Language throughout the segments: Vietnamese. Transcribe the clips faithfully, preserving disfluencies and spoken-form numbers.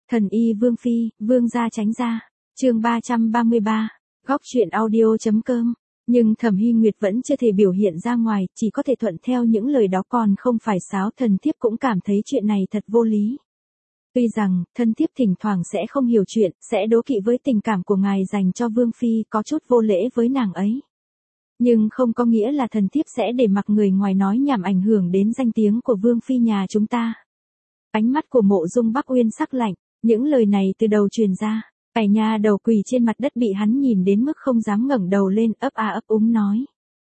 Thần y Vương Phi, Vương gia tránh ra. Chương ba trăm ba mươi ba. Góc truyện audio.com. Nhưng Thẩm Hy Nguyệt vẫn chưa thể biểu hiện ra ngoài, chỉ có thể thuận theo những lời đó, còn không phải sao. Thần thiếp cũng cảm thấy chuyện này thật vô lý. Tuy rằng, thân thiếp thỉnh thoảng sẽ không hiểu chuyện, sẽ đố kỵ với tình cảm của ngài dành cho Vương Phi, có chút vô lễ với nàng ấy. Nhưng không có nghĩa là thần thiếp sẽ để mặc người ngoài nói nhảm ảnh hưởng đến danh tiếng của Vương Phi nhà chúng ta. Ánh mắt của Mộ Dung Bắc Uyên sắc lạnh, những lời này từ đầu truyền ra. Cải nha đầu quỳ trên mặt đất bị hắn nhìn đến mức không dám ngẩng đầu lên, ấp a ấp úng nói.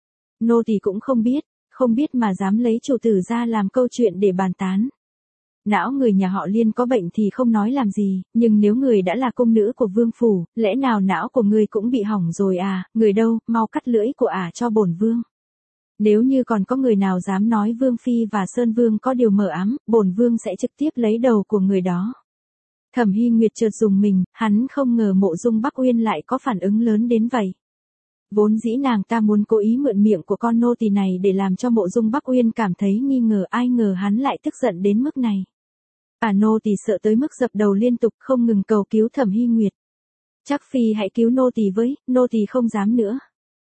Nô tỳ cũng không biết, không biết mà dám lấy chủ tử ra làm câu chuyện để bàn tán. Não người nhà họ Liên có bệnh thì không nói làm gì, nhưng nếu người đã là công nữ của vương phủ, lẽ nào não của người cũng bị hỏng rồi à, người đâu, mau cắt lưỡi của ả cho bổn vương. Nếu như còn có người nào dám nói Vương Phi và Sơn Vương có điều mờ ám, bổn vương sẽ trực tiếp lấy đầu của người đó. Thẩm Hy Nguyệt chợt dùng mình, hắn không ngờ Mộ Dung Bắc Uyên lại có phản ứng lớn đến vậy. Vốn dĩ nàng ta muốn cố ý mượn miệng của con nô tỳ này để làm cho Mộ Dung Bắc Uyên cảm thấy nghi ngờ, ai ngờ hắn lại tức giận đến mức này. Cả nô tỳ sợ tới mức dập đầu liên tục, không ngừng cầu cứu Thẩm Hy Nguyệt. Chắc Phi hãy cứu nô tỳ với, nô tỳ không dám nữa.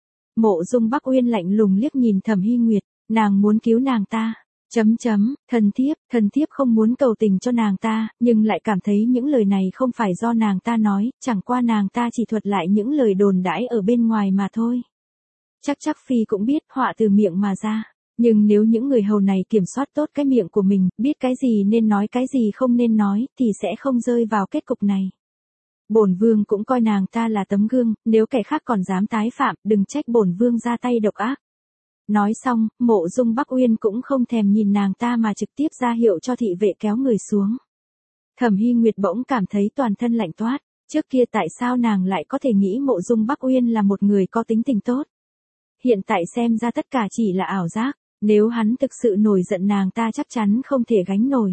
Mộ Dung Bắc Uyên lạnh lùng liếc nhìn Thẩm Hy Nguyệt, nàng muốn cứu nàng ta. Chấm chấm, thần thiếp, thần thiếp không muốn cầu tình cho nàng ta, nhưng lại cảm thấy những lời này không phải do nàng ta nói, chẳng qua nàng ta chỉ thuật lại những lời đồn đãi ở bên ngoài mà thôi. Chắc chắc Phi cũng biết họa từ miệng mà ra, nhưng nếu những người hầu này kiểm soát tốt cái miệng của mình, biết cái gì nên nói cái gì không nên nói, thì sẽ không rơi vào kết cục này. Bổn vương cũng coi nàng ta là tấm gương, nếu kẻ khác còn dám tái phạm, đừng trách bổn vương ra tay độc ác. Nói xong, Mộ Dung Bắc Uyên cũng không thèm nhìn nàng ta mà trực tiếp ra hiệu cho thị vệ kéo người xuống. Thẩm Hy Nguyệt bỗng cảm thấy toàn thân lạnh toát, trước kia tại sao nàng lại có thể nghĩ Mộ Dung Bắc Uyên là một người có tính tình tốt. Hiện tại xem ra tất cả chỉ là ảo giác, nếu hắn thực sự nổi giận nàng ta chắc chắn không thể gánh nổi.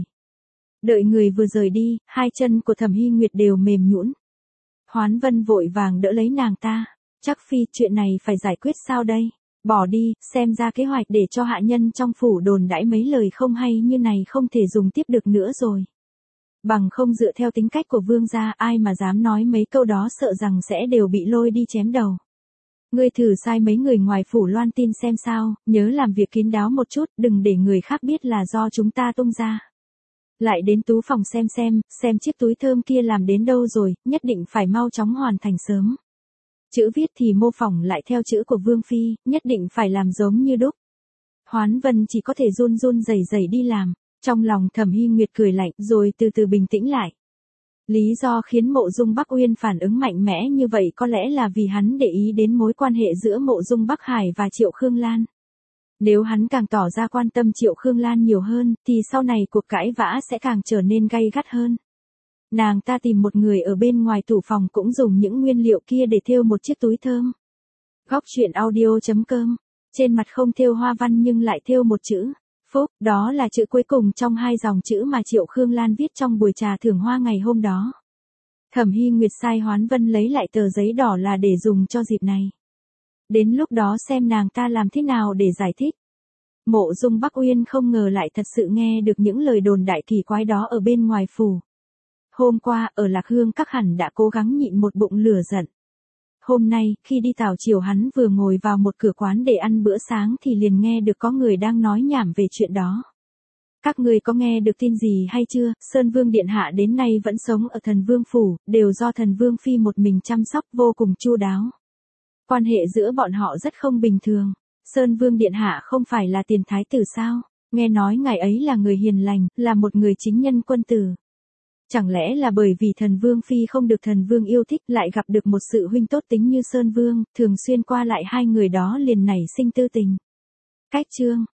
Đợi người vừa rời đi, hai chân của Thẩm Hy Nguyệt đều mềm nhũn. Hoán Vân vội vàng đỡ lấy nàng ta, chắc Phi chuyện này phải giải quyết sao đây? Bỏ đi, xem ra kế hoạch để cho hạ nhân trong phủ đồn đãi mấy lời không hay như này không thể dùng tiếp được nữa rồi. Bằng không dựa theo tính cách của vương gia, ai mà dám nói mấy câu đó sợ rằng sẽ đều bị lôi đi chém đầu. Ngươi thử sai mấy người ngoài phủ loan tin xem sao, nhớ làm việc kín đáo một chút, đừng để người khác biết là do chúng ta tung ra. Lại đến tú phòng xem xem, xem chiếc túi thơm kia làm đến đâu rồi, nhất định phải mau chóng hoàn thành sớm. Chữ viết thì mô phỏng lại theo chữ của Vương Phi, nhất định phải làm giống như đúc. Hoán Vân chỉ có thể run run rẩy rẩy đi làm, trong lòng Thẩm Hy Nguyệt cười lạnh rồi từ từ bình tĩnh lại. Lý do khiến Mộ Dung Bắc Uyên phản ứng mạnh mẽ như vậy có lẽ là vì hắn để ý đến mối quan hệ giữa Mộ Dung Bắc Hải và Triệu Khương Lan. Nếu hắn càng tỏ ra quan tâm Triệu Khương Lan nhiều hơn, thì sau này cuộc cãi vã sẽ càng trở nên gay gắt hơn. Nàng ta tìm một người ở bên ngoài tủ phòng cũng dùng những nguyên liệu kia để thêu một chiếc túi thơm. Góc truyện audio.com. Trên mặt không thêu hoa văn nhưng lại thêu một chữ, Phúc, đó là chữ cuối cùng trong hai dòng chữ mà Triệu Khương Lan viết trong buổi trà thưởng hoa ngày hôm đó. Thẩm Hy Nguyệt sai Hoán Vân lấy lại tờ giấy đỏ là để dùng cho dịp này. Đến lúc đó xem nàng ta làm thế nào để giải thích. Mộ Dung Bắc Uyên không ngờ lại thật sự nghe được những lời đồn đại kỳ quái đó ở bên ngoài phủ. Hôm qua, ở Lạc Hương các hẳn đã cố gắng nhịn một bụng lửa giận. Hôm nay, khi đi tảo chiều hắn vừa ngồi vào một cửa quán để ăn bữa sáng thì liền nghe được có người đang nói nhảm về chuyện đó. Các người có nghe được tin gì hay chưa? Sơn Vương Điện Hạ đến nay vẫn sống ở Thần Vương Phủ, đều do Thần Vương Phi một mình chăm sóc vô cùng chu đáo. Quan hệ giữa bọn họ rất không bình thường. Sơn Vương Điện Hạ không phải là tiền thái tử sao? Nghe nói ngài ấy là người hiền lành, là một người chính nhân quân tử. Chẳng lẽ là bởi vì Thần Vương Phi không được Thần Vương yêu thích lại gặp được một sự huynh tốt tính như Sơn Vương, thường xuyên qua lại hai người đó liền nảy sinh tư tình. Cách chương